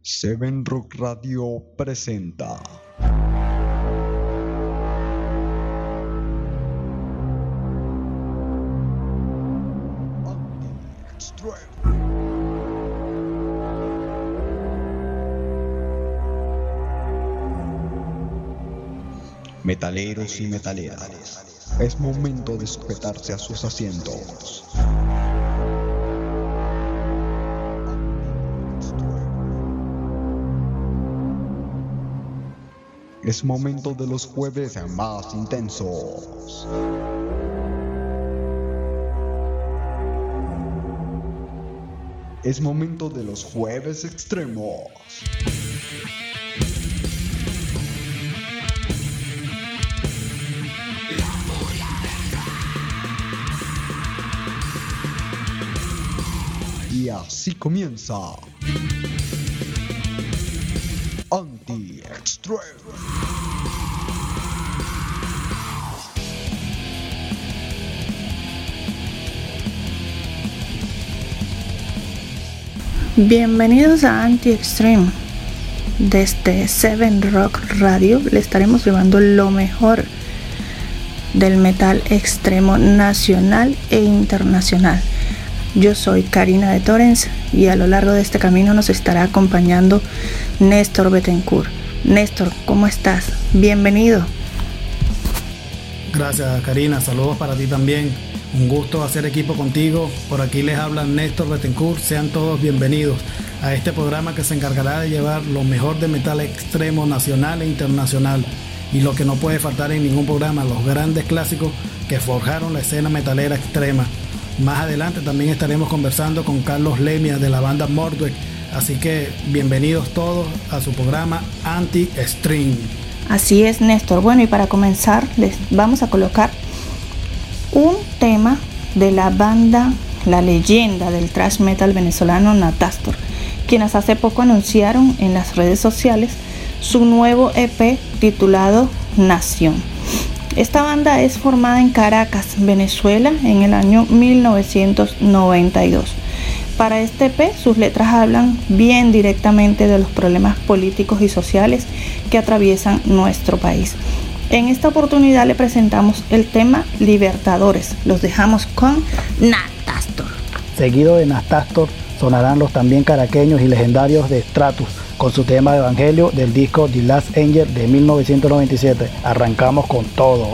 Seven Rock Radio presenta Metaleros y metaleras, es momento de sujetarse a sus asientos. Es momento de los jueves más intensos. Es momento de los jueves extremos. Y así comienza Anti-Extreme. Bienvenidos a Anti-Extreme. Desde Seven Rock Radio le estaremos llevando lo mejor del metal extremo nacional e internacional. Yo soy Karina de Torrens y a lo largo de este camino nos estará acompañando Néstor Betancourt. Néstor, ¿cómo estás? Bienvenido. Gracias, Karina. Saludos para ti también. Un gusto hacer equipo contigo. Por aquí les habla Néstor Betancourt. Sean todos bienvenidos a este programa que se encargará de llevar lo mejor de metal extremo nacional e internacional. Y lo que no puede faltar en ningún programa, los grandes clásicos que forjaron la escena metalera extrema. Más adelante también estaremos conversando con Carlos Lemia de la banda Mordweck. Así que bienvenidos todos a su programa Anti-Extreme. Así es, Néstor. Bueno, y para comenzar les vamos a colocar un tema de la banda, la leyenda del thrash metal venezolano Natastor, quienes hace poco anunciaron en las redes sociales su nuevo EP titulado Nación. Esta banda es formada en Caracas, Venezuela, en el año 1992. Para este EP, sus letras hablan bien directamente de los problemas políticos y sociales que atraviesan nuestro país. En esta oportunidad le presentamos el tema Libertadores. Los dejamos con Natastor. Seguido de Natastor sonarán los también caraqueños y legendarios de Stratus con su tema de Evangelio del disco The Last Angel de 1997. Arrancamos con todo.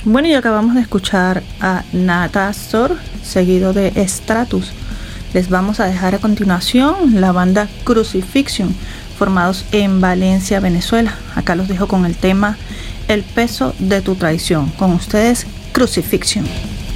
Bueno, y acabamos de escuchar a Natastor, seguido de Stratus. Les vamos a dejar a continuación la banda Crucifixion, formados en Valencia, Venezuela. Acá los dejo con el tema El peso de tu traición. Con ustedes, Crucifixion.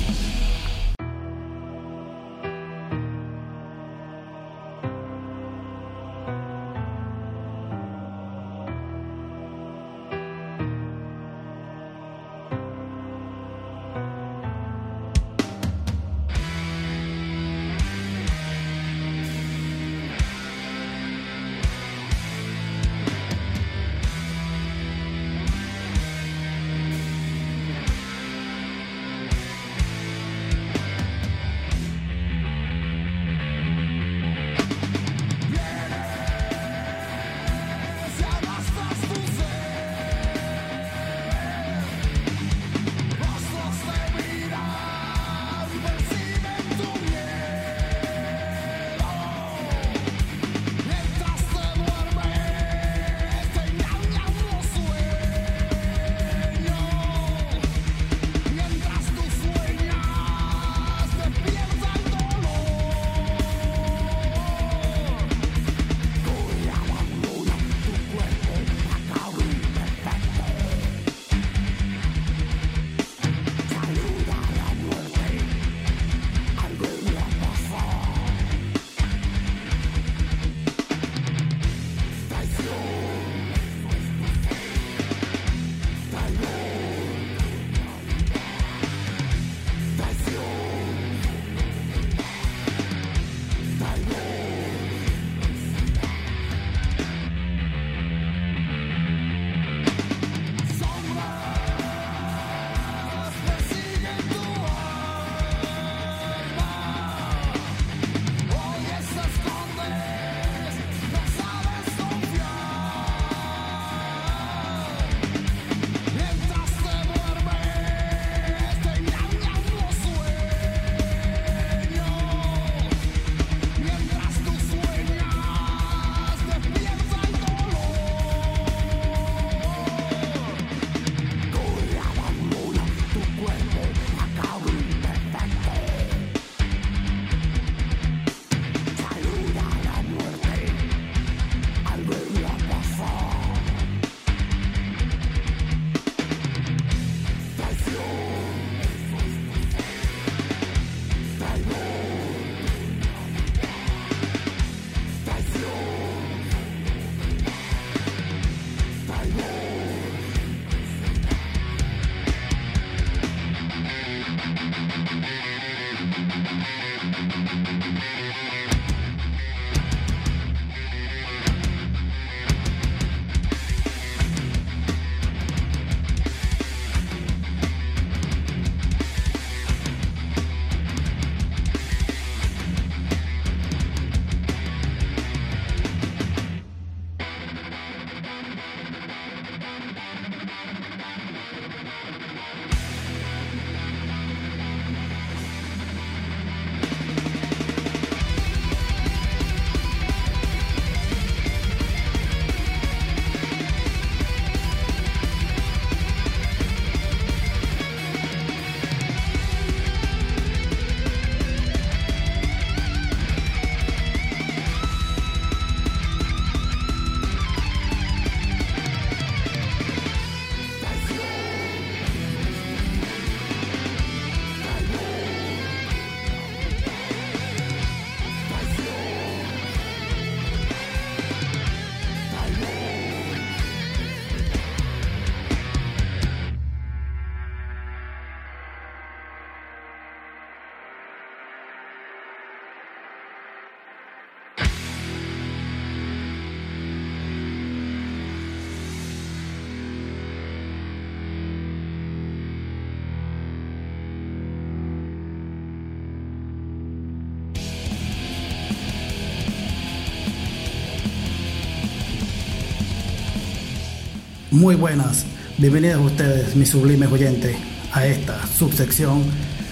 Muy buenas, bienvenidos ustedes, mis sublimes oyentes, a esta subsección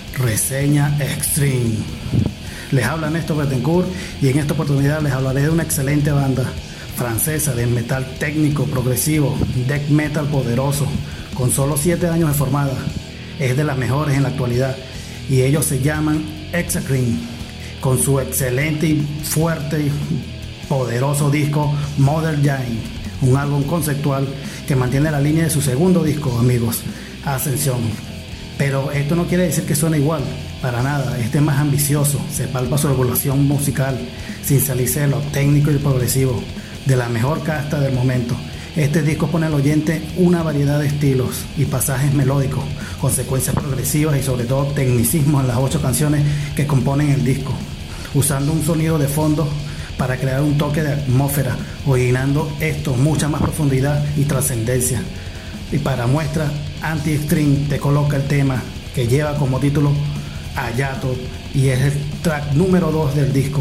Reseña Extreme. Les habla Néstor Betancourt y en esta oportunidad les hablaré de una excelente banda francesa de metal técnico, progresivo, death metal poderoso, con solo 7 años de formada. es de las mejores en la actualidad, y ellos se llaman Exocrine, con su excelente y fuerte y poderoso disco Modern Giant, un álbum conceptual que mantiene la línea de su segundo disco, amigos, Ascensión. Pero esto no quiere decir que suene igual, para nada. Este es más ambicioso, se palpa su evolución musical sin salirse de lo técnico y progresivo, de la mejor casta del momento. Este disco pone al oyente una variedad de estilos y pasajes melódicos, consecuencias progresivas y sobre todo tecnicismos en las 8 canciones que componen el disco, usando un sonido de fondo para crear un toque de atmósfera, originando esto mucha más profundidad y trascendencia. Y para muestra, Anti-Extreme te coloca el tema que lleva como título Hayato y es el track número 2 del disco.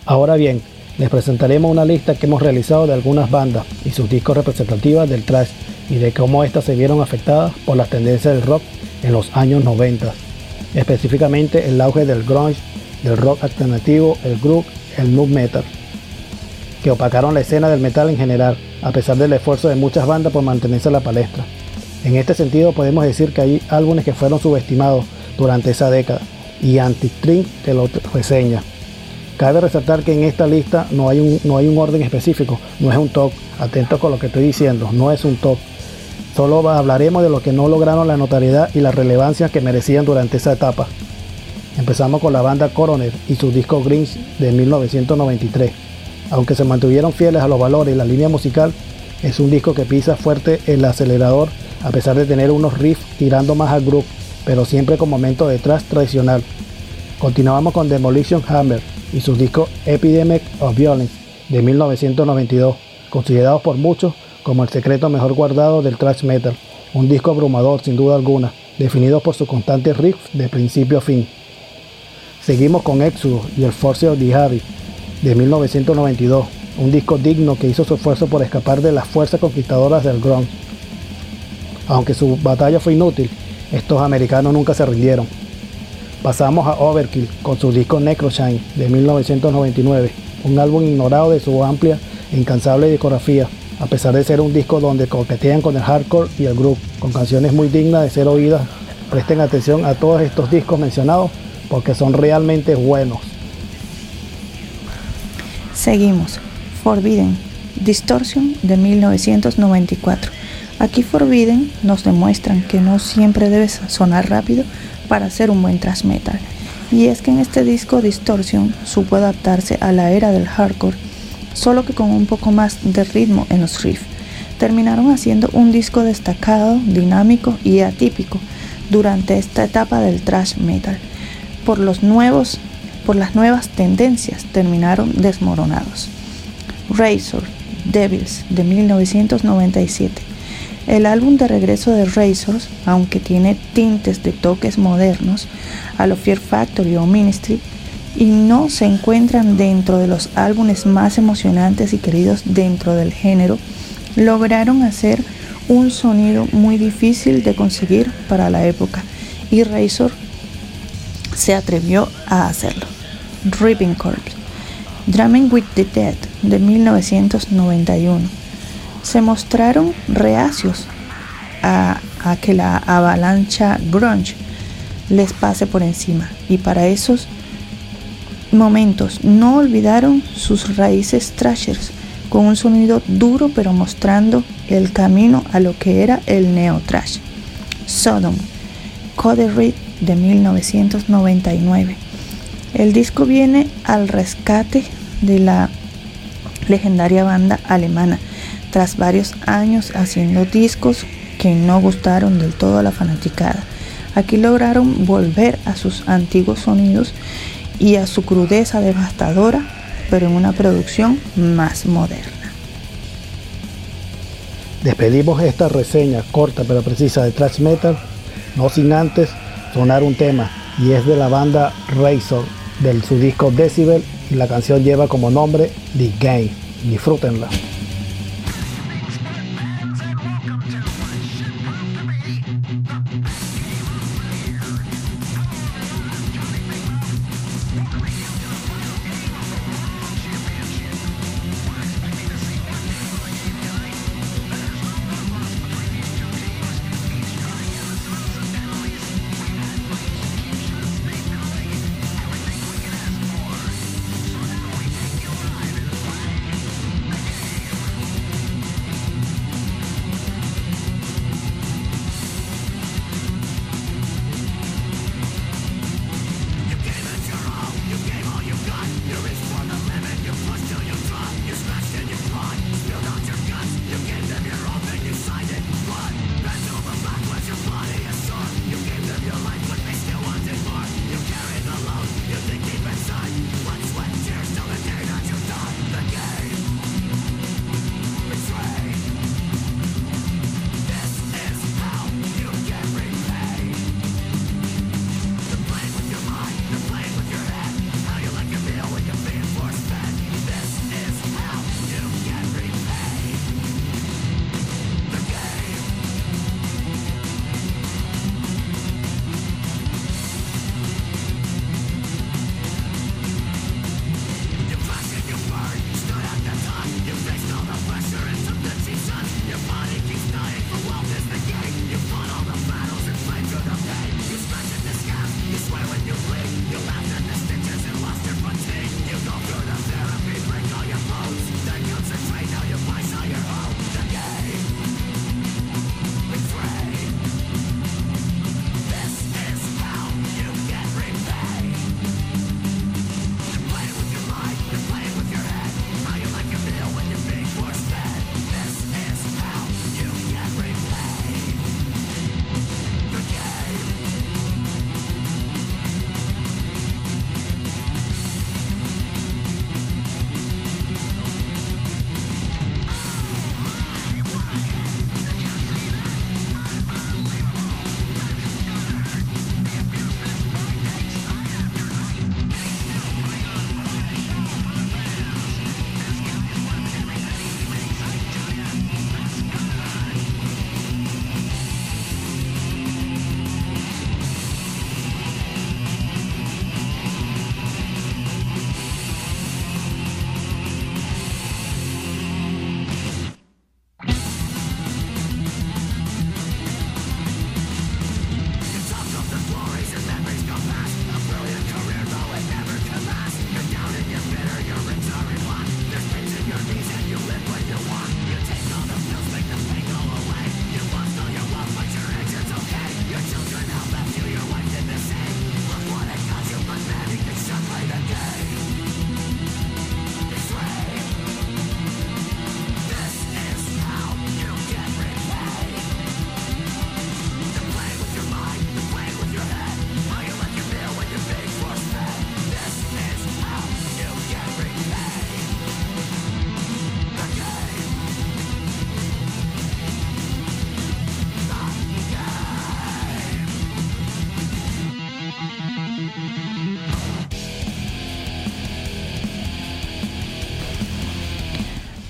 Ahora bien, les presentaremos una lista que hemos realizado de algunas bandas y sus discos representativas del thrash y de cómo éstas se vieron afectadas por las tendencias del rock en los años 90, específicamente el auge del grunge, del rock alternativo, el groove, el nu metal, que opacaron la escena del metal en general, a pesar del esfuerzo de muchas bandas por mantenerse en la palestra. En este sentido podemos decir que hay álbumes que fueron subestimados durante esa década, y Anti-String te lo reseña. Cabe resaltar que en esta lista no hay un orden específico, no es un top, atento con lo que estoy diciendo, no es un top. Solo hablaremos de los que no lograron la notoriedad y la relevancia que merecían durante esa etapa. Empezamos con la banda Coroner y su disco Grinch de 1993. Aunque se mantuvieron fieles a los valores y la línea musical, es un disco que pisa fuerte el acelerador a pesar de tener unos riffs tirando más al groove, pero siempre con momentos de thrash tradicional. Continuamos con Demolition Hammer y su disco Epidemic of Violence de 1992, considerados por muchos como el secreto mejor guardado del thrash metal, un disco abrumador sin duda alguna, definido por sus constantes riffs de principio a fin. Seguimos con Exodus y el Force of the Harry de 1992, un disco digno que hizo su esfuerzo por escapar de las fuerzas conquistadoras del grunge. Aunque su batalla fue inútil, estos americanos nunca se rindieron. Pasamos a Overkill con su disco Necroshine de 1999, un álbum ignorado de su amplia e incansable discografía, a pesar de ser un disco donde coquetean con el hardcore y el groove, con canciones muy dignas de ser oídas. Presten atención a todos estos discos mencionados porque son realmente buenos. Seguimos. Forbidden, Distortion de 1994. Aquí Forbidden nos demuestran que no siempre debes sonar rápido para hacer un buen thrash metal. Y es que en este disco Distortion supo adaptarse a la era del hardcore, solo que con un poco más de ritmo en los riffs. Terminaron haciendo un disco destacado, dinámico y atípico durante esta etapa del thrash metal. Por las nuevas tendencias terminaron desmoronados. Razor, Devils de 1997. El álbum de regreso de Razor, aunque tiene tintes de toques modernos a lo Fear Factory o Ministry, y no se encuentran dentro de los álbumes más emocionantes y queridos dentro del género, lograron hacer un sonido muy difícil de conseguir para la época, y Razor se atrevió a hacerlo. Ripping Corpse, Drumming with the Dead de 1991. Se mostraron reacios a que la avalancha grunge les pase por encima, y para esos momentos no olvidaron sus raíces thrashers, con un sonido duro pero mostrando el camino a lo que era el neo-thrash. Sodom, Code Red de 1999. El disco viene al rescate de la legendaria banda alemana, tras varios años haciendo discos que no gustaron del todo a la fanaticada. Aquí lograron volver a sus antiguos sonidos y a su crudeza devastadora, pero en una producción más moderna. Despedimos esta reseña corta pero precisa de thrash metal, no sin antes sonar un tema, y es de la banda Razor, del su disco Decibel, y la canción lleva como nombre The Game. Disfrútenla.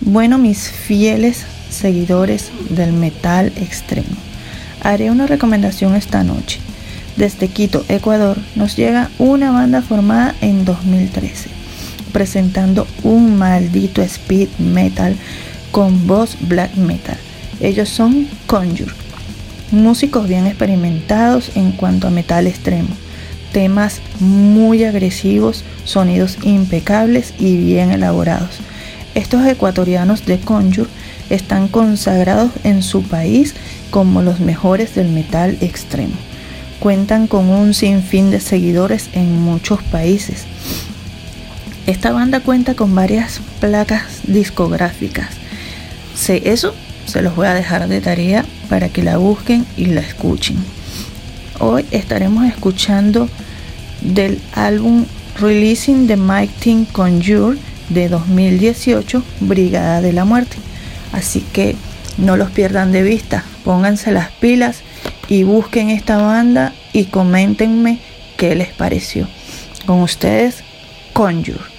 Bueno, mis fieles seguidores del metal extremo, haré una recomendación esta noche. Desde Quito, Ecuador, nos llega una banda formada en 2013, presentando un maldito speed metal con voz black metal. Ellos son Conjure, músicos bien experimentados en cuanto a metal extremo, temas muy agresivos, sonidos impecables y bien elaborados. Estos ecuatorianos de Conjure están consagrados en su país como los mejores del metal extremo. Cuentan con un sinfín de seguidores en muchos países. Esta banda cuenta con varias placas discográficas. Eso se los voy a dejar de tarea para que la busquen y la escuchen. Hoy estaremos escuchando del álbum Releasing the Mighty Conjure de 2018, Brigada de la Muerte. Así que no los pierdan de vista, pónganse las pilas y busquen esta banda y coméntenme qué les pareció. Con ustedes, Conjure.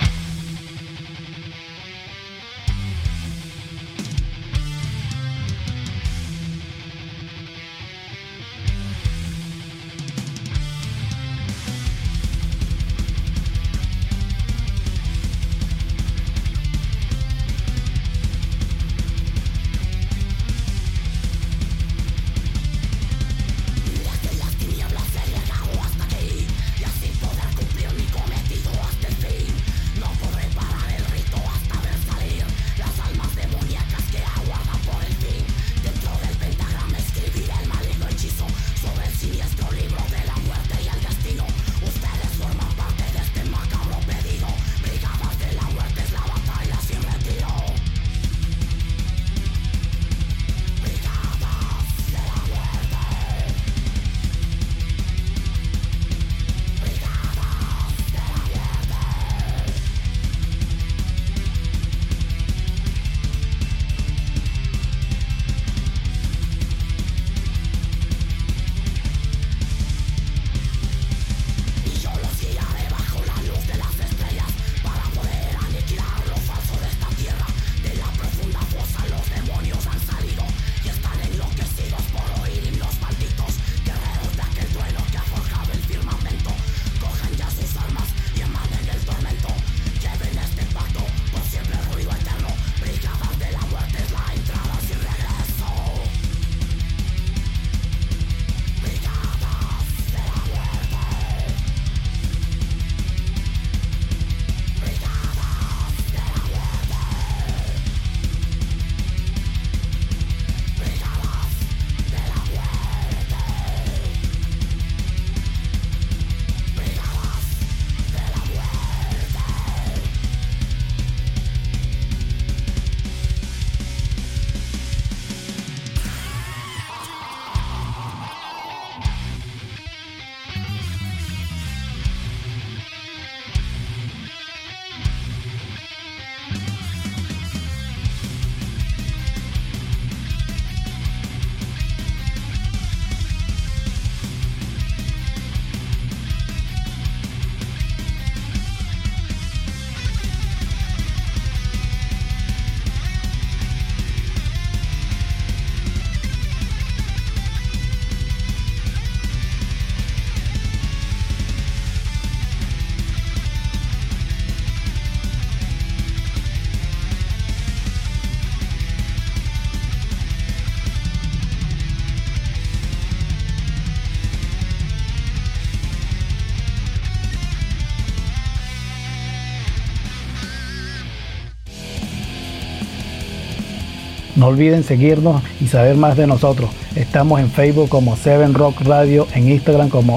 No olviden seguirnos y saber más de nosotros. Estamos en Facebook como 7Rock Radio, en Instagram como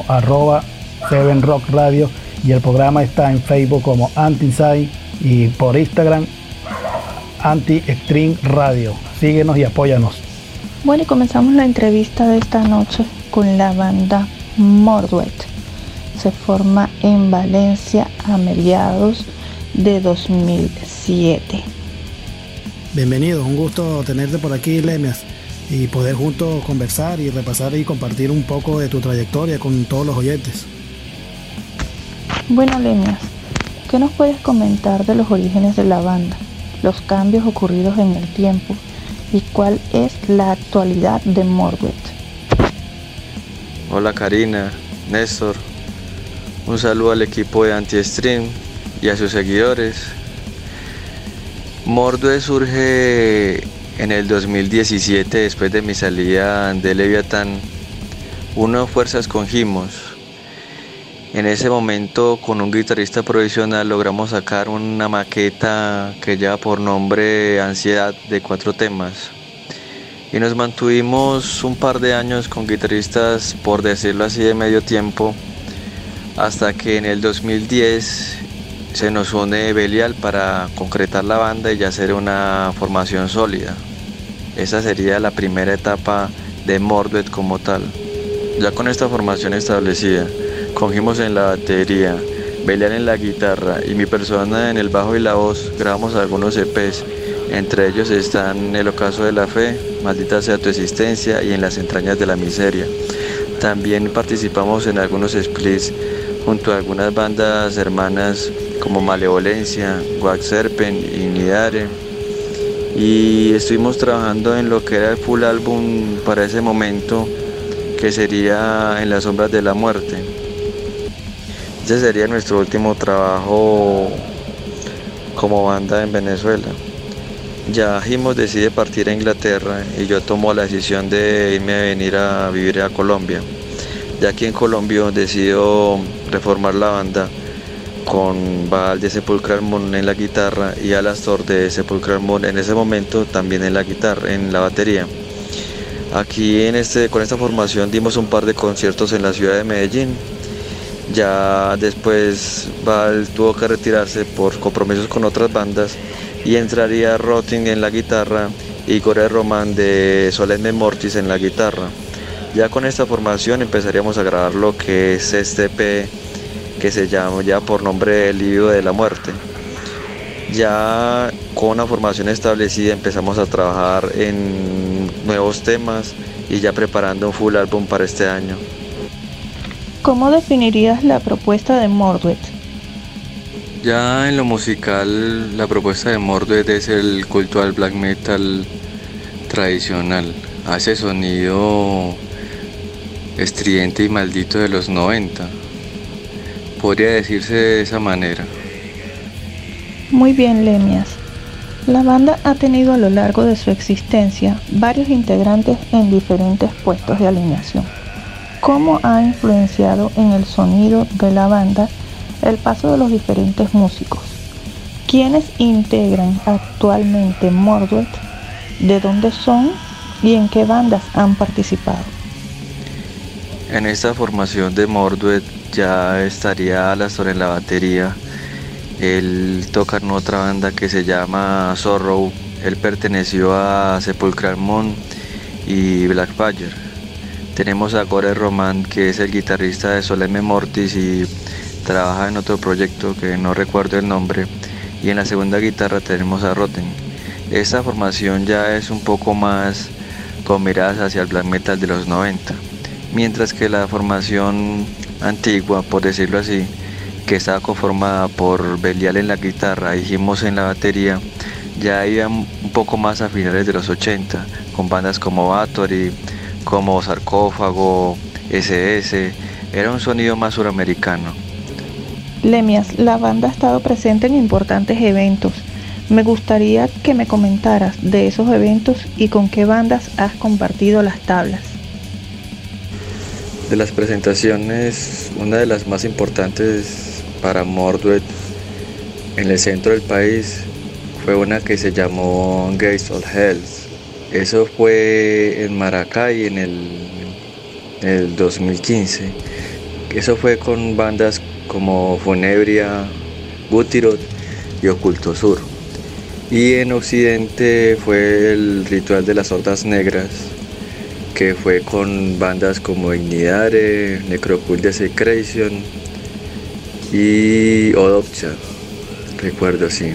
@7Rock Radio, y el programa está en Facebook como Anti-Sai y por Instagram Anti-Extreme Radio. Síguenos y apóyanos. Bueno, y comenzamos la entrevista de esta noche con la banda Mordwet. Se forma en Valencia a mediados de 2007. Bienvenido, un gusto tenerte por aquí, Lemias, y poder juntos conversar y repasar y compartir un poco de tu trayectoria con todos los oyentes. Bueno, Lemias, ¿qué nos puedes comentar de los orígenes de la banda? los cambios ocurridos en el tiempo y cuál es la actualidad de Mordred. Hola Karina, Néstor, un saludo al equipo de Anti-Stream y a sus seguidores. Mordred surge en el 2017 después de mi salida de Leviatán, unió fuerzas con Gimos. En ese momento, con un guitarrista provisional, logramos sacar una maqueta que lleva por nombre Ansiedad, de 4 temas. Y nos mantuvimos un par de años con guitarristas, por decirlo así, de medio tiempo, hasta que en el 2010 se nos une Belial para concretar la banda y ya hacer una formación sólida. Esa sería la primera etapa de Mordred como tal. Ya con esta formación establecida, con Gimos en la batería, Belial en la guitarra y mi persona en el bajo y la voz, grabamos algunos EPs. Entre ellos están El ocaso de la fe, Maldita sea tu existencia y En las entrañas de la miseria. También participamos en algunos splits junto a algunas bandas hermanas como Malevolencia, Wax Serpent y Nidare. Y estuvimos trabajando en lo que era el full álbum para ese momento, que sería En las sombras de la muerte. Ese sería nuestro último trabajo como banda en Venezuela. Ya Gimos decide partir a Inglaterra y yo tomo la decisión de irme a venir a vivir a Colombia. Ya aquí en Colombia decido reformar la banda con Baal de Sepulchral Moon en la guitarra y Alastor de Sepulchral Moon en ese momento también en la guitarra, en la batería. Aquí con esta formación dimos un par de conciertos en la ciudad de Medellín. Ya después Baal tuvo que retirarse por compromisos con otras bandas y entraría Rotting en la guitarra y Gore Roman de Solemne Mortis en la guitarra. Ya con esta formación empezaríamos a grabar lo que es este EP que se llama ya por nombre El Libro de la Muerte. Ya con una formación establecida empezamos a trabajar en nuevos temas y ya preparando un full álbum para este año. ¿Cómo definirías la propuesta de Mordred? Ya en lo musical, la propuesta de Mordred es el culto al black metal tradicional, a ese sonido estridente y maldito de los 90. Podría decirse de esa manera. Muy bien, Lemias. La banda ha tenido a lo largo de su existencia varios integrantes en diferentes puestos de alineación. ¿Cómo ha influenciado en el sonido de la banda el paso de los diferentes músicos? ¿Quiénes integran actualmente Mordred? ¿De dónde son? ¿Y en qué bandas han participado? En esta formación de Mordred ya estaría Alastor en la batería. Él toca en otra banda que se llama Sorrow. Él perteneció a Sepulchral Moon y Black Fire. Tenemos a Gore Roman, que es el guitarrista de Solemne Mortis y trabaja en otro proyecto que no recuerdo el nombre. Y en la segunda guitarra tenemos a Rotten. Esta formación ya es un poco más con miradas hacia el black metal de los 90. Mientras que la formación antigua, por decirlo así, que estaba conformada por Belial en la guitarra y Gimos en la batería, ya iba un poco más a finales de los 80, con bandas como Bathory, como Sarcófago, SS. Era un sonido más suramericano. Lemias, la banda ha estado presente en importantes eventos. Me gustaría que me comentaras de esos eventos y con qué bandas has compartido las tablas. De las presentaciones, una de las más importantes para Mordred en el centro del país fue una que se llamó Gates of Hell. Eso fue en Maracay en el 2015. Eso fue con bandas como Funebria, Guttirod y Oculto Sur. Y en Occidente fue el Ritual de las Hordas Negras, que fue con bandas como Ignidare, Necrocult Desecration y Odopcha, recuerdo así.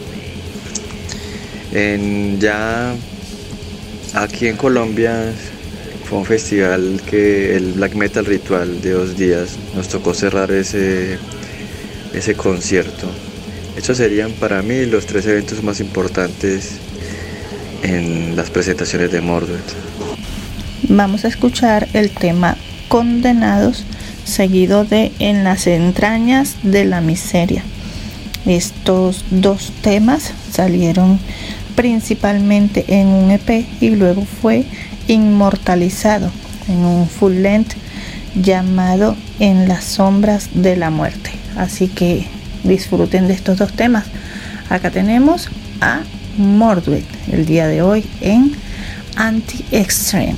Ya aquí en Colombia fue un festival que el Black Metal Ritual de 2 días nos tocó cerrar ese concierto. Estos serían para mí los 3 eventos más importantes en las presentaciones de Mordred. Vamos a escuchar el tema Condenados, seguido de En las entrañas de la miseria. Estos 2 temas salieron principalmente en un EP y luego fue inmortalizado en un full length llamado En las sombras de la muerte. Así que disfruten de estos 2 temas. Acá tenemos a Mordred el día de hoy en Anti-Extreme.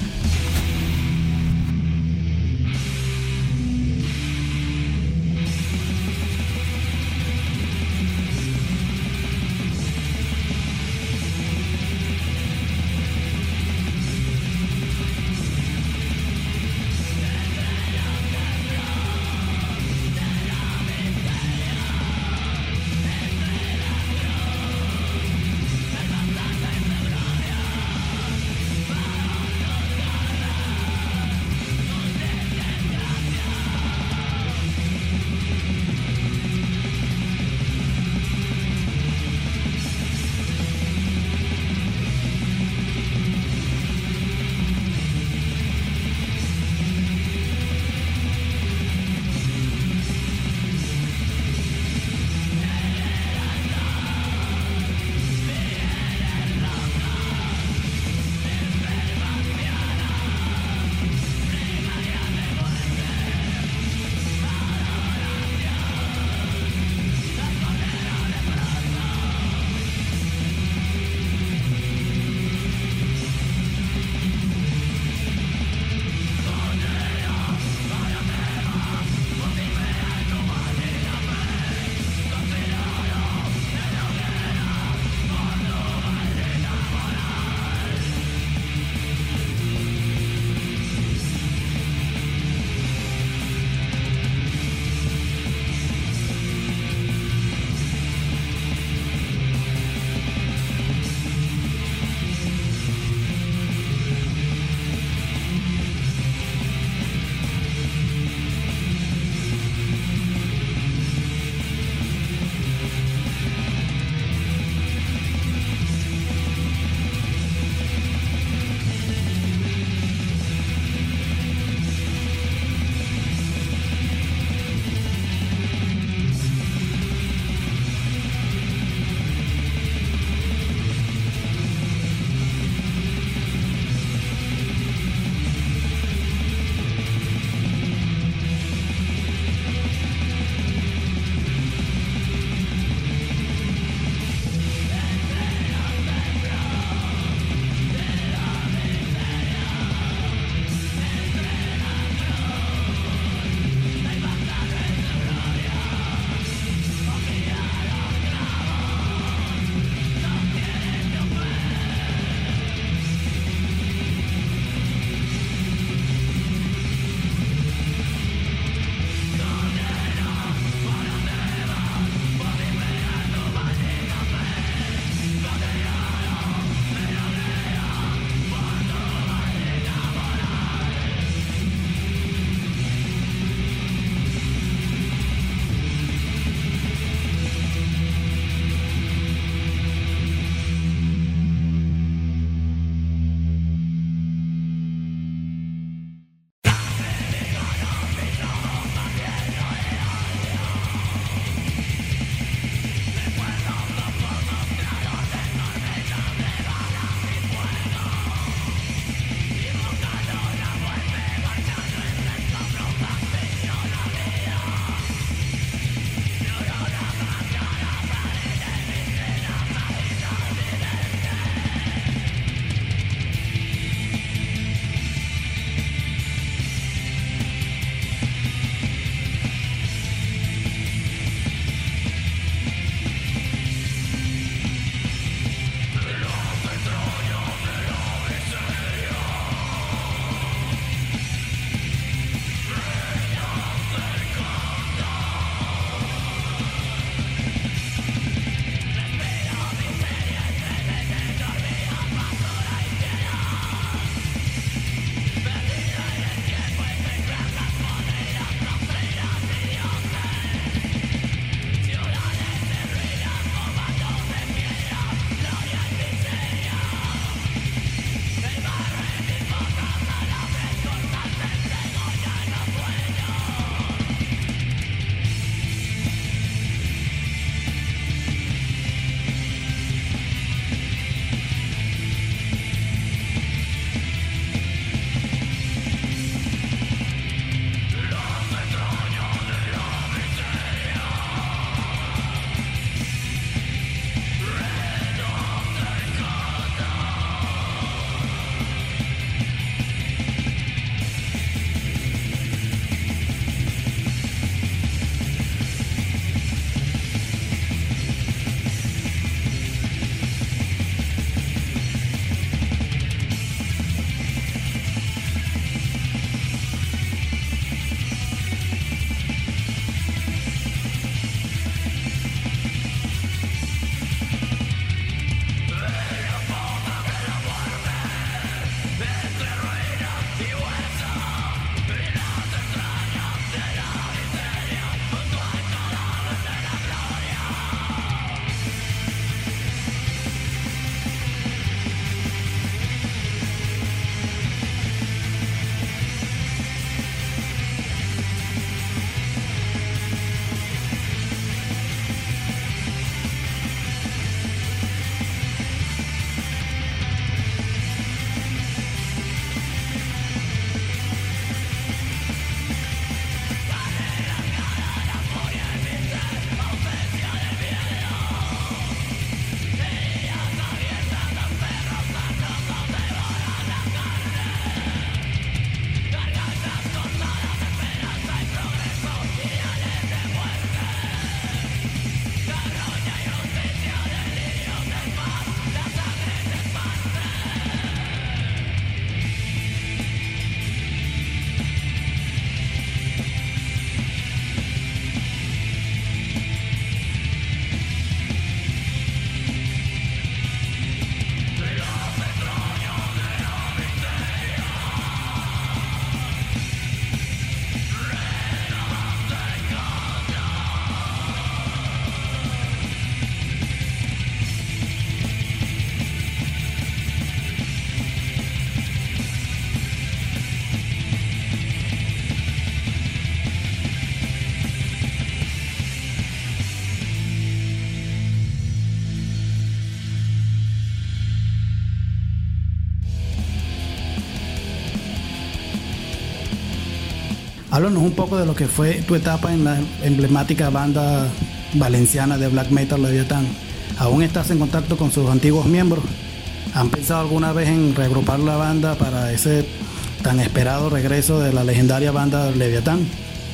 Háblanos un poco de lo que fue tu etapa en la emblemática banda valenciana de black metal Leviatán. ¿Aún estás en contacto con sus antiguos miembros? ¿Han pensado alguna vez en reagrupar la banda para ese tan esperado regreso de la legendaria banda Leviatán?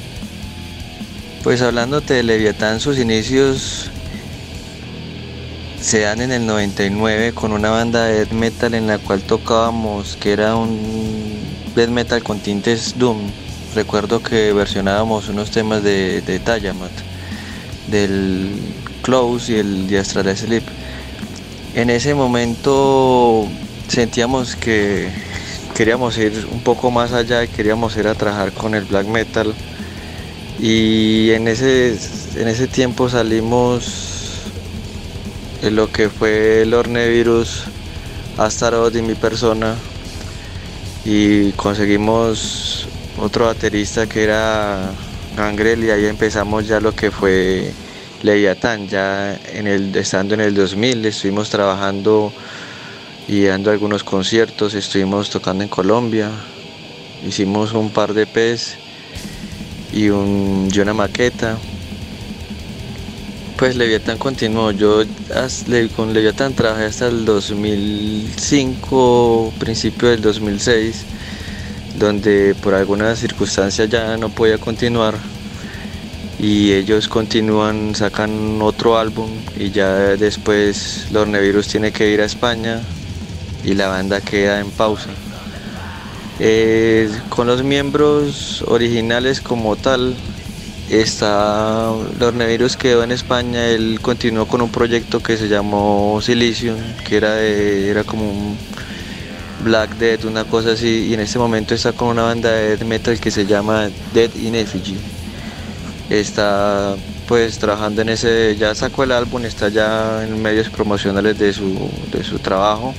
Pues hablándote de Leviatán, sus inicios se dan en el 99 con una banda de death metal en la cual tocábamos, que era un death metal con tintes doom. Recuerdo que versionábamos unos temas de Tiamat, del Close y el de Astral Sleep. En ese momento sentíamos que queríamos ir un poco más allá y queríamos ir a trabajar con el black metal, y en ese tiempo salimos en lo que fue el Ornevirus, Astaroth y mi persona, y conseguimos otro baterista que era Gangrel, y ahí empezamos ya lo que fue Leviatán. Ya estando en el 2000 estuvimos trabajando y dando algunos conciertos, estuvimos tocando en Colombia, hicimos un par de EPs y una maqueta. Pues Leviatán continuó, yo con Leviatán trabajé hasta el 2005, principio del 2006, donde por algunas circunstancias ya no podía continuar, y ellos continúan, sacan otro álbum, y ya después Ornevirus tiene que ir a España y la banda queda en pausa. Con los miembros originales como tal, Ornevirus quedó en España. Él continuó con un proyecto que se llamó Silicium, que era como un Black Death, una cosa así, y en este momento está con una banda de death metal que se llama Death in Effigy. Está pues trabajando en ese, ya sacó el álbum, está ya en medios promocionales de su trabajo,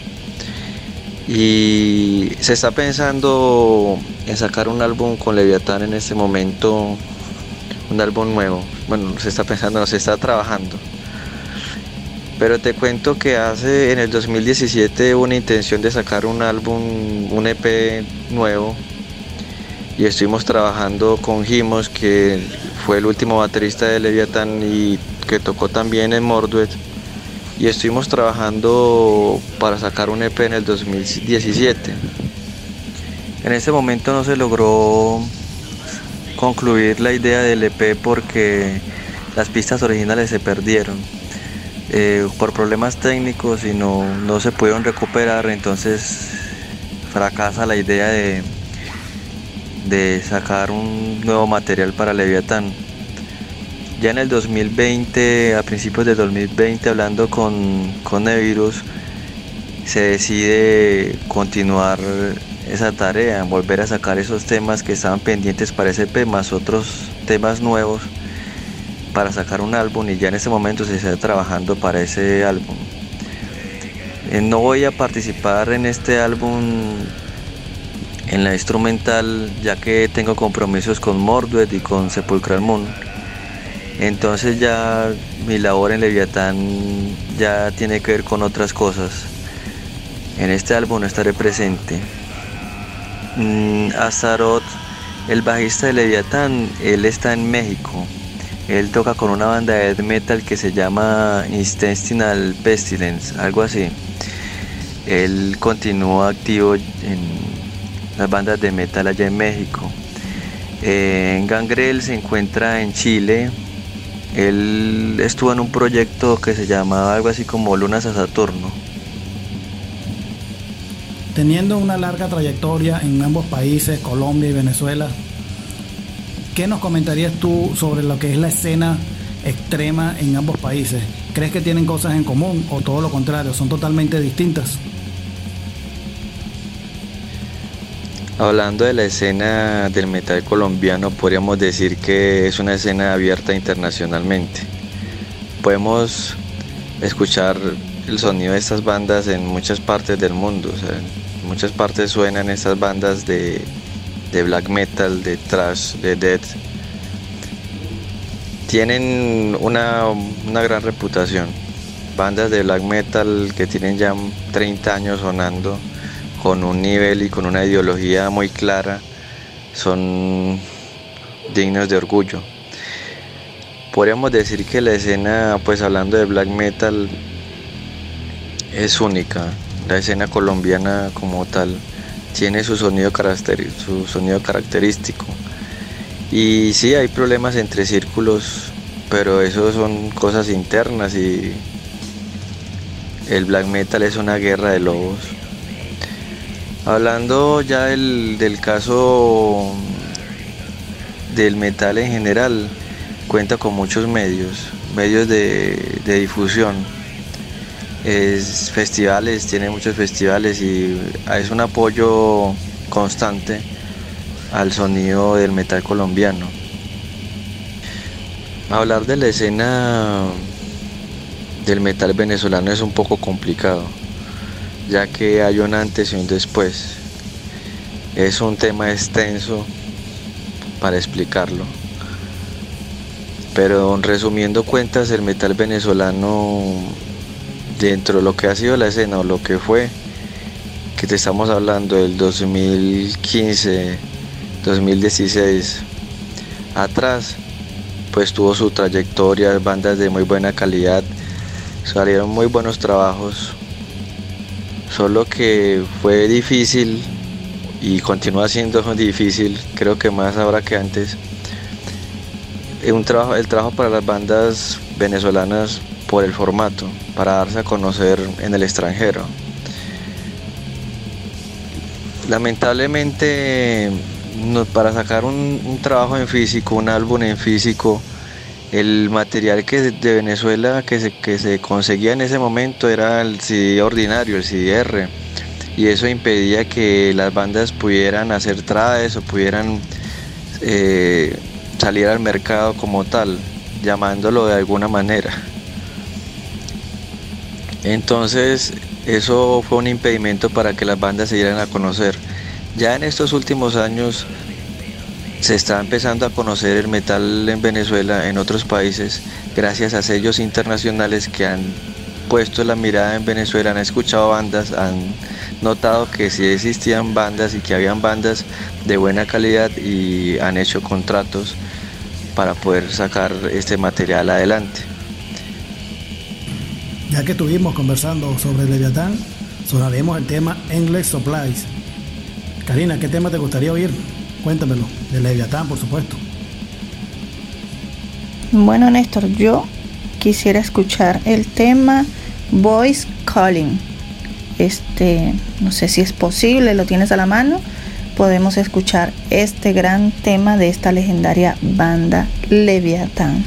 y se está pensando en sacar un álbum con Leviatán en este momento, un álbum nuevo. Bueno, se está pensando, no, se está trabajando. Pero te cuento que en el 2017 hubo una intención de sacar un álbum, un EP nuevo, y estuvimos trabajando con Gimos, que fue el último baterista de Leviatán y que tocó también en Mordred, y estuvimos trabajando para sacar un EP en el 2017. En ese momento no se logró concluir la idea del EP porque las pistas originales se perdieron por problemas técnicos y no se pudieron recuperar. Entonces fracasa la idea de sacar un nuevo material para Leviatán. Ya en el 2020, a principios del 2020, hablando con Nevirus, se decide continuar esa tarea, volver a sacar esos temas que estaban pendientes para ese EP, más otros temas nuevos para sacar un álbum, y ya en ese momento se está trabajando para ese álbum. No voy a participar en este álbum en la instrumental, ya que tengo compromisos con Mordred y con Sepulchral Moon. Entonces ya mi labor en Leviatán ya tiene que ver con otras cosas. En este álbum no estaré presente. Astaroth, el bajista de Leviatán, él está en México. Él toca con una banda de death metal que se llama Intestinal Pestilence, algo así. Él continúa activo en las bandas de metal allá en México. Gangrel se encuentra en Chile. Él estuvo en un proyecto que se llamaba algo así como Lunas a Saturno. Teniendo una larga trayectoria en ambos países, Colombia y Venezuela, ¿qué nos comentarías tú sobre lo que es la escena extrema en ambos países? ¿Crees que tienen cosas en común o todo lo contrario, son totalmente distintas? Hablando de la escena del metal colombiano, podríamos decir que es una escena abierta internacionalmente. Podemos escuchar el sonido de estas bandas en muchas partes del mundo. O sea, en muchas partes suenan estas bandas de black metal, de thrash, de death. Tienen una gran reputación. Bandas de black metal que tienen ya 30 años sonando, con un nivel y con una ideología muy clara, son dignos de orgullo. Podríamos decir que la escena, pues hablando de black metal, es única. La escena colombiana como tal tiene su sonido característico. Y sí, hay problemas entre círculos, pero eso son cosas internas y el black metal es una guerra de lobos. Hablando ya del caso del metal en general, cuenta con muchos medios de difusión. Tiene muchos festivales y es un apoyo constante al sonido del metal colombiano. Hablar de la escena del metal venezolano es un poco complicado, ya que hay un antes y un después. Es un tema extenso para explicarlo, pero resumiendo cuentas, el metal venezolano, dentro de lo que ha sido la escena o lo que fue, que te estamos hablando del 2015, 2016 atrás, pues tuvo su trayectoria, bandas de muy buena calidad, salieron muy buenos trabajos, solo que fue difícil y continúa siendo difícil, creo que más ahora que antes, el trabajo para las bandas venezolanas por el formato, para darse a conocer en el extranjero. Lamentablemente, para sacar un trabajo en físico, un álbum en físico, el material de Venezuela que se conseguía en ese momento era el CD ordinario, el CDR, y eso impedía que las bandas pudieran hacer traes o pudieran salir al mercado como tal, llamándolo de alguna manera. Entonces eso fue un impedimento para que las bandas se dieran a conocer. Ya en estos últimos años se está empezando a conocer el metal en Venezuela, en otros países, gracias a sellos internacionales que han puesto la mirada en Venezuela, han escuchado bandas, han notado que sí existían bandas y que habían bandas de buena calidad y han hecho contratos para poder sacar este material adelante. Ya que estuvimos conversando sobre Leviatán, sonaremos el tema Endless Supplies. Karina, ¿qué tema te gustaría oír? Cuéntamelo, de Leviatán, por supuesto. Bueno, Néstor, yo quisiera escuchar el tema Voice Calling. No sé si es posible, lo tienes a la mano. Podemos escuchar este gran tema de esta legendaria banda Leviatán.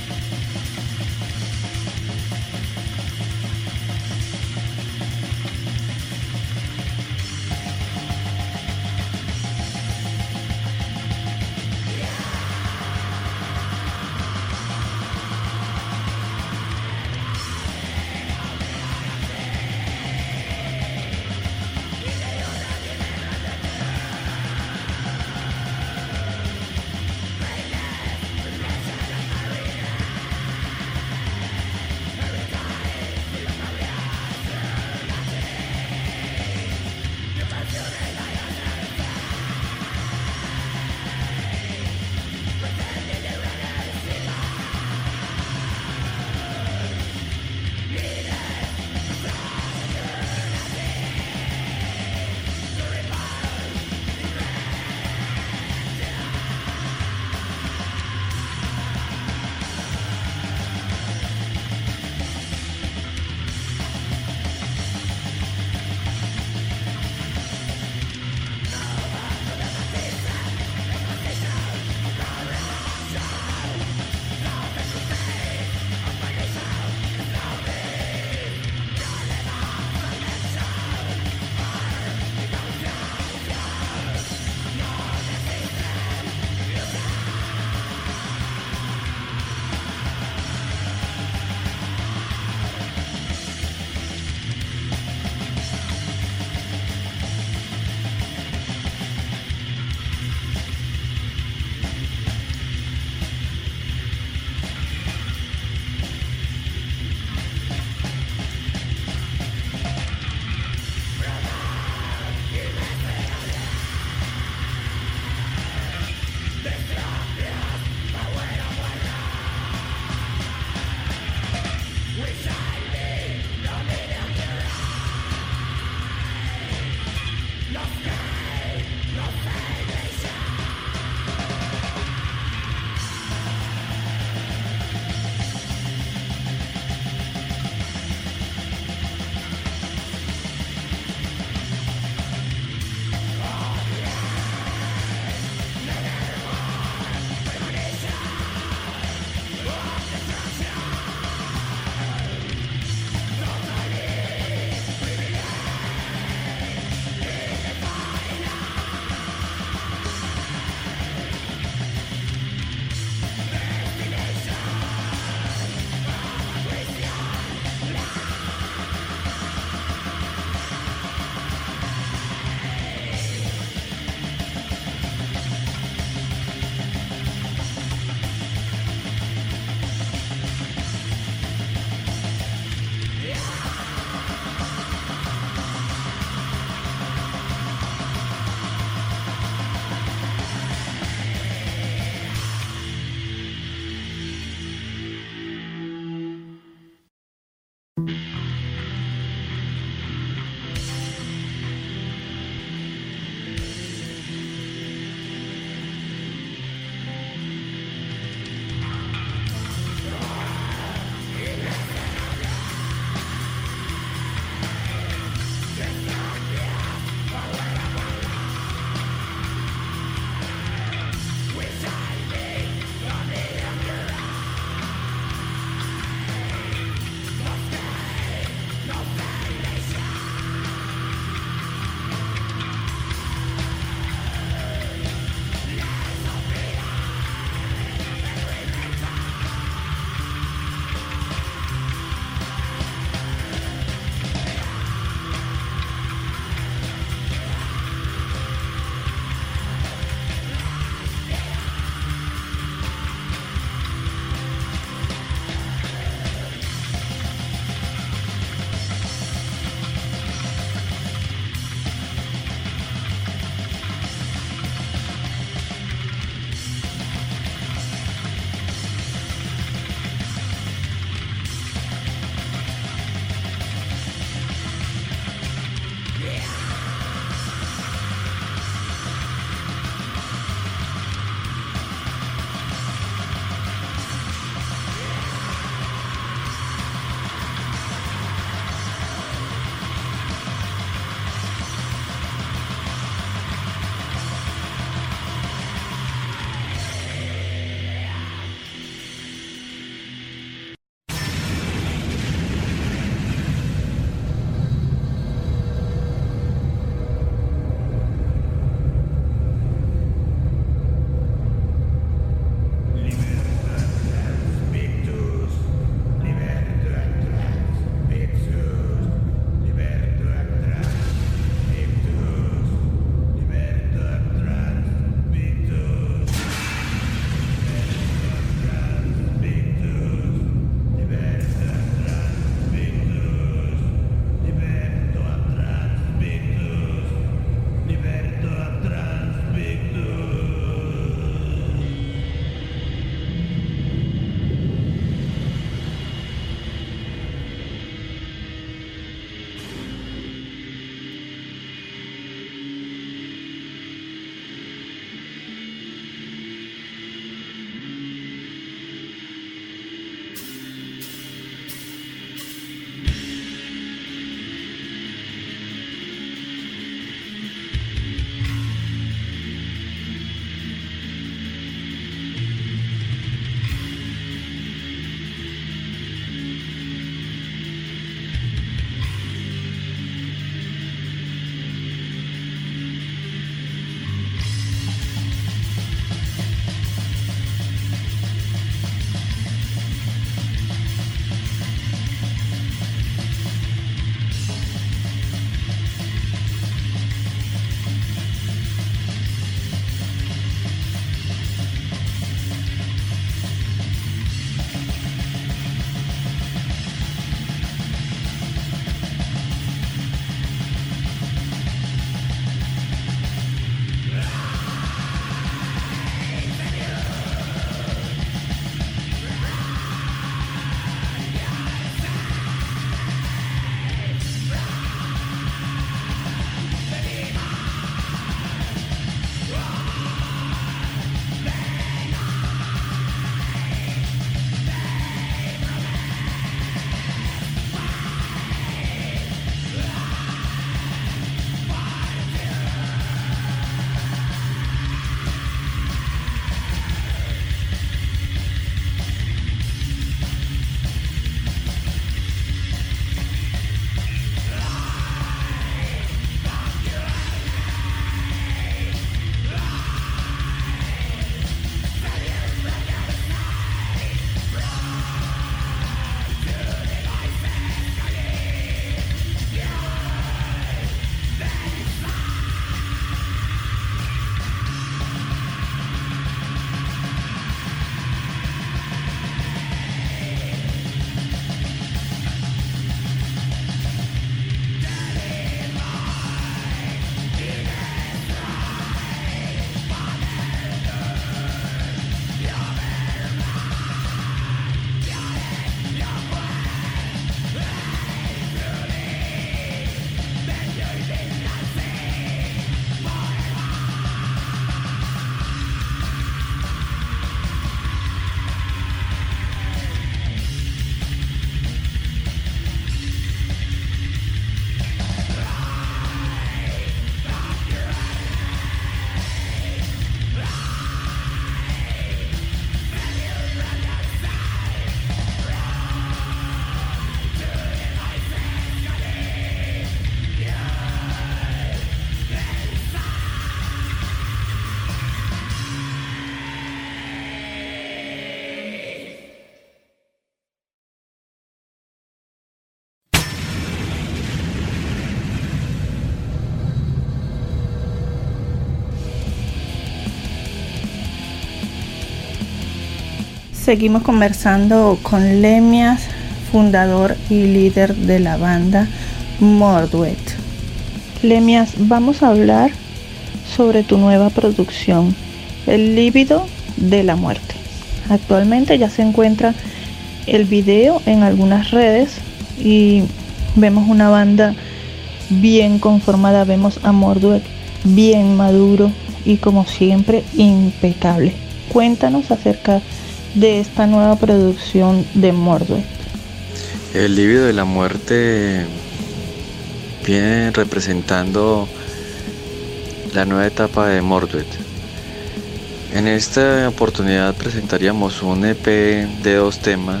Seguimos conversando con Lemias, fundador y líder de la banda Mordred. Lemias, vamos a hablar sobre tu nueva producción, El líbido de la muerte. Actualmente ya se encuentra el video en algunas redes y vemos una banda bien conformada, vemos a Mordred bien maduro y como siempre impecable. Cuéntanos acerca de esta nueva producción de Mordred. El líbido de la muerte viene representando la nueva etapa de Mordred. En esta oportunidad presentaríamos un EP de dos temas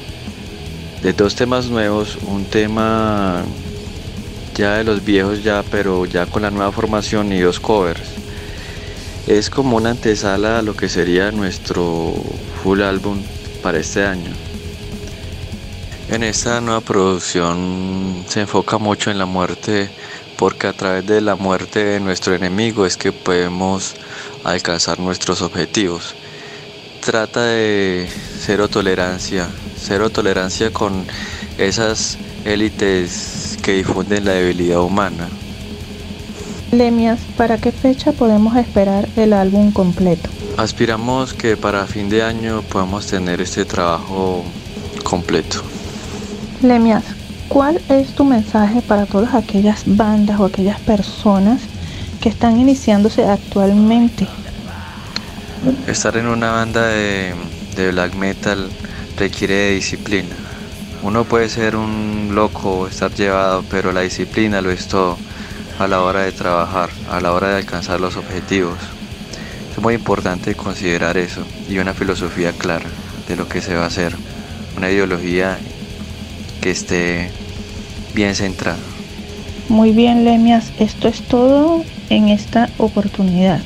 nuevos, un tema ya de los viejos pero ya con la nueva formación y dos covers. Es como una antesala a lo que sería nuestro full álbum para este año. En esta nueva producción se enfoca mucho en la muerte, porque a través de la muerte de nuestro enemigo es que podemos alcanzar nuestros objetivos. Trata de cero tolerancia con esas élites que difunden la debilidad humana. Lemias, ¿para qué fecha podemos esperar el álbum completo? Aspiramos que para fin de año podamos tener este trabajo completo. Lemias, ¿cuál es tu mensaje para todas aquellas bandas o aquellas personas que están iniciándose actualmente? Estar en una banda de black metal requiere de disciplina. Uno puede ser un loco, estar llevado, pero la disciplina lo es todo a la hora de trabajar, a la hora de alcanzar los objetivos. Es muy importante considerar eso y una filosofía clara de lo que se va a hacer, una ideología que esté bien centrada. Muy bien, Lemias, esto es todo en esta oportunidad.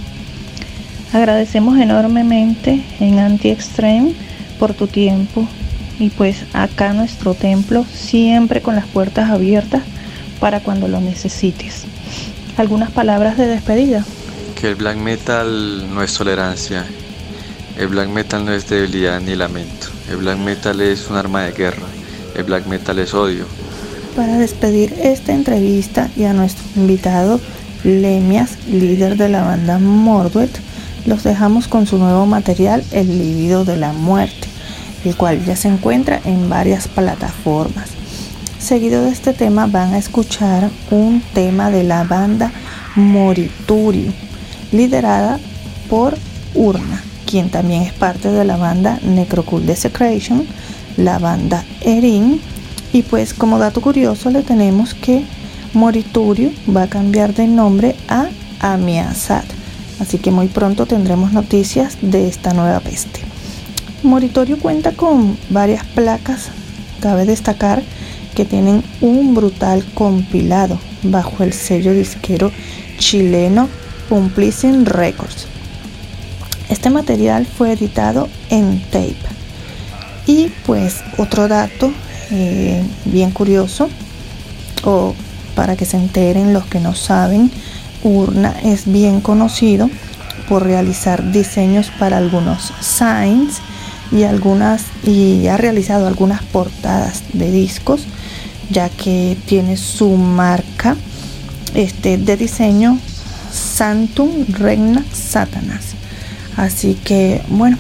Agradecemos enormemente en Anti-Extreme por tu tiempo y pues acá nuestro templo siempre con las puertas abiertas para cuando lo necesites. ¿Algunas palabras de despedida? Que el black metal no es tolerancia, el black metal no es debilidad ni lamento, el black metal es un arma de guerra, el black metal es odio. Para despedir esta entrevista y a nuestro invitado Lemias, líder de la banda Mordred, los dejamos con su nuevo material, El líbido de la muerte, el cual ya se encuentra en varias plataformas. Seguido de este tema van a escuchar un tema de la banda Moriturium, liderada por Urna, quien también es parte de la banda Necrocult Desecration, la banda Erin. Y pues como dato curioso le tenemos que Moriturium va a cambiar de nombre a Amiasat, así que muy pronto tendremos noticias de esta nueva peste. Moriturium cuenta con varias placas, cabe destacar que tienen un brutal compilado bajo el sello disquero chileno Pumplicin Records. Este material fue editado en tape. Y pues otro dato bien curioso, o para que se enteren los que no saben, Urna es bien conocido por realizar diseños para algunos signs y ha realizado algunas portadas de discos, ya que tiene su marca de diseño Sanctum Regna Satanas. Así que bueno,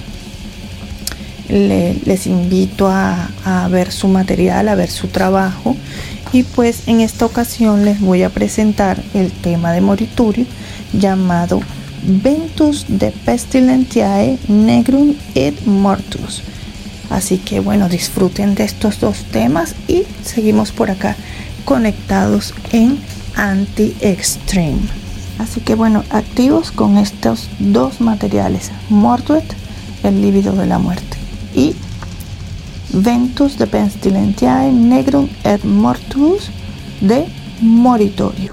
les invito a ver su material, a ver su trabajo. Y pues en esta ocasión les voy a presentar el tema de Moriturium llamado Ventus de Pestilentiae Negrum et Mortus. Así que bueno, disfruten de estos dos temas y seguimos por acá conectados en Anti-Extreme. Así que bueno, activos con estos dos materiales, Mordred, el líbido de la muerte, y Ventus de Pestilentiae Negrum et Mortus de Moriturium.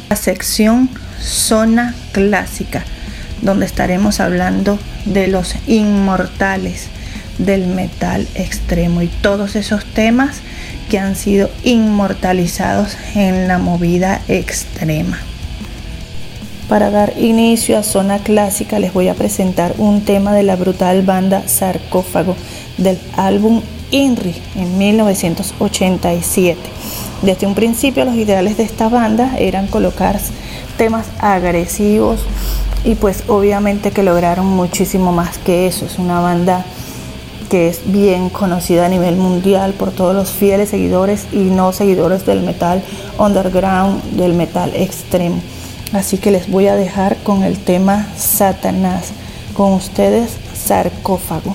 la sección Zona Clásica, donde estaremos hablando de los inmortales del metal extremo y todos esos temas que han sido inmortalizados en la movida extrema. Para dar inicio a Zona Clásica les voy a presentar un tema de la brutal banda Sarcófago del álbum INRI en 1987. Desde un principio los ideales de esta banda eran colocar temas agresivos y pues obviamente que lograron muchísimo más que eso. Es una banda que es bien conocida a nivel mundial por todos los fieles seguidores y no seguidores del metal underground, del metal extremo. Así que les voy a dejar con el tema Satanás. Con ustedes, Sarcófago.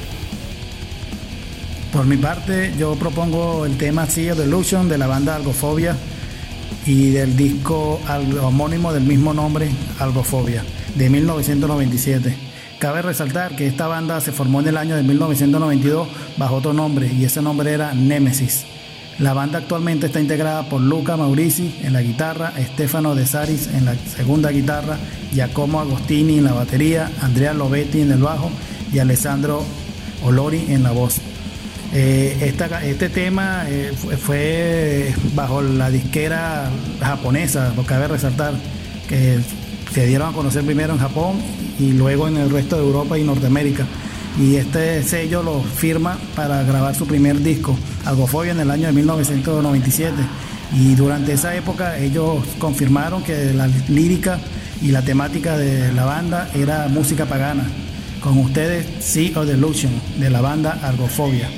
Por mi parte, yo propongo el tema Sea of Delusion de la banda Algofobia y del disco homónimo del mismo nombre, Algofobia, de 1997. Cabe resaltar que esta banda se formó en el año de 1992 bajo otro nombre y ese nombre era Nemesis. La banda actualmente está integrada por Luca Maurizi en la guitarra, Stefano De Saris en la segunda guitarra, Giacomo Agostini en la batería, Andrea Lobetti en el bajo y Alessandro Olori en la voz. Este tema fue bajo la disquera japonesa, lo cabe resaltar, que se dieron a conocer primero en Japón y luego en el resto de Europa y Norteamérica. Y este sello lo firma para grabar su primer disco, Algofobia, en el año de 1997. Y durante esa época ellos confirmaron que la lírica y la temática de la banda era música pagana. Con ustedes, Sea of Delusion, de la banda Algofobia.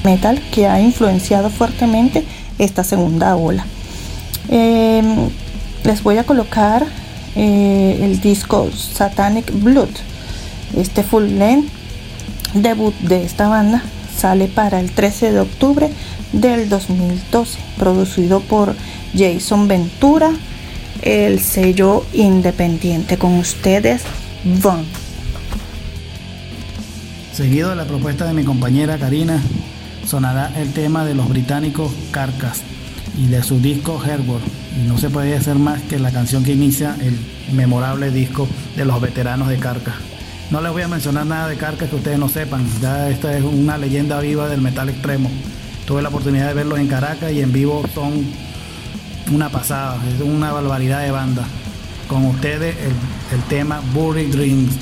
metal que ha influenciado fuertemente esta segunda ola. Les voy a colocar el disco Satanic Blood. Este full length debut de esta banda sale para el 13 de octubre del 2012, producido por Jason Ventura, el sello independiente. Con ustedes, Von. Seguido de la propuesta de mi compañera Karina, sonará el tema de los británicos Carcass y de su disco Herbor. Y no se puede hacer más que la canción que inicia el memorable disco de los veteranos de Carcass. No les voy a mencionar nada de Carcass que ustedes no sepan, ya esta es una leyenda viva del metal extremo. Tuve la oportunidad de verlos en Caracas y en vivo son una pasada, es una barbaridad de banda. Con ustedes el tema Buried Dreams.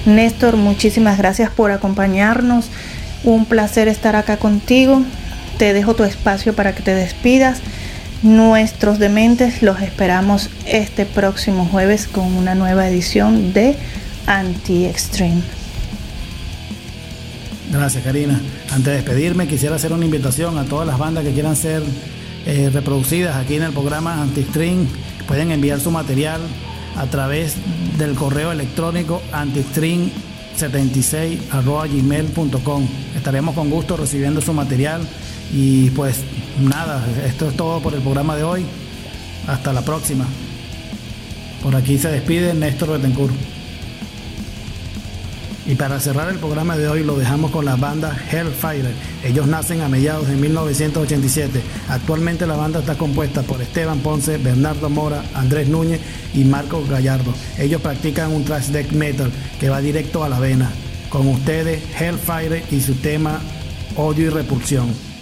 Néstor, muchísimas gracias por acompañarnos. Un placer estar acá contigo. Te dejo tu espacio para que te despidas. Nuestros dementes los esperamos este próximo jueves con una nueva edición de Anti-Extreme. Gracias, Karina. Antes de despedirme, quisiera hacer una invitación a todas las bandas que quieran ser reproducidas aquí en el programa Anti-Extreme. Pueden enviar su material a través del correo electrónico antistream76@gmail.com. Estaremos con gusto recibiendo su material. Y pues nada, esto es todo por el programa de hoy. Hasta la próxima. Por aquí se despide Néstor Bettencourt. Y para cerrar el programa de hoy lo dejamos con la banda Hellfire. Ellos nacen a mediados de 1987. Actualmente la banda está compuesta por Esteban Ponce, Bernardo Mora, Andrés Núñez y Marcos Gallardo. Ellos practican un thrash death metal que va directo a la vena. Con ustedes Hellfire y su tema Odio y Repulsión.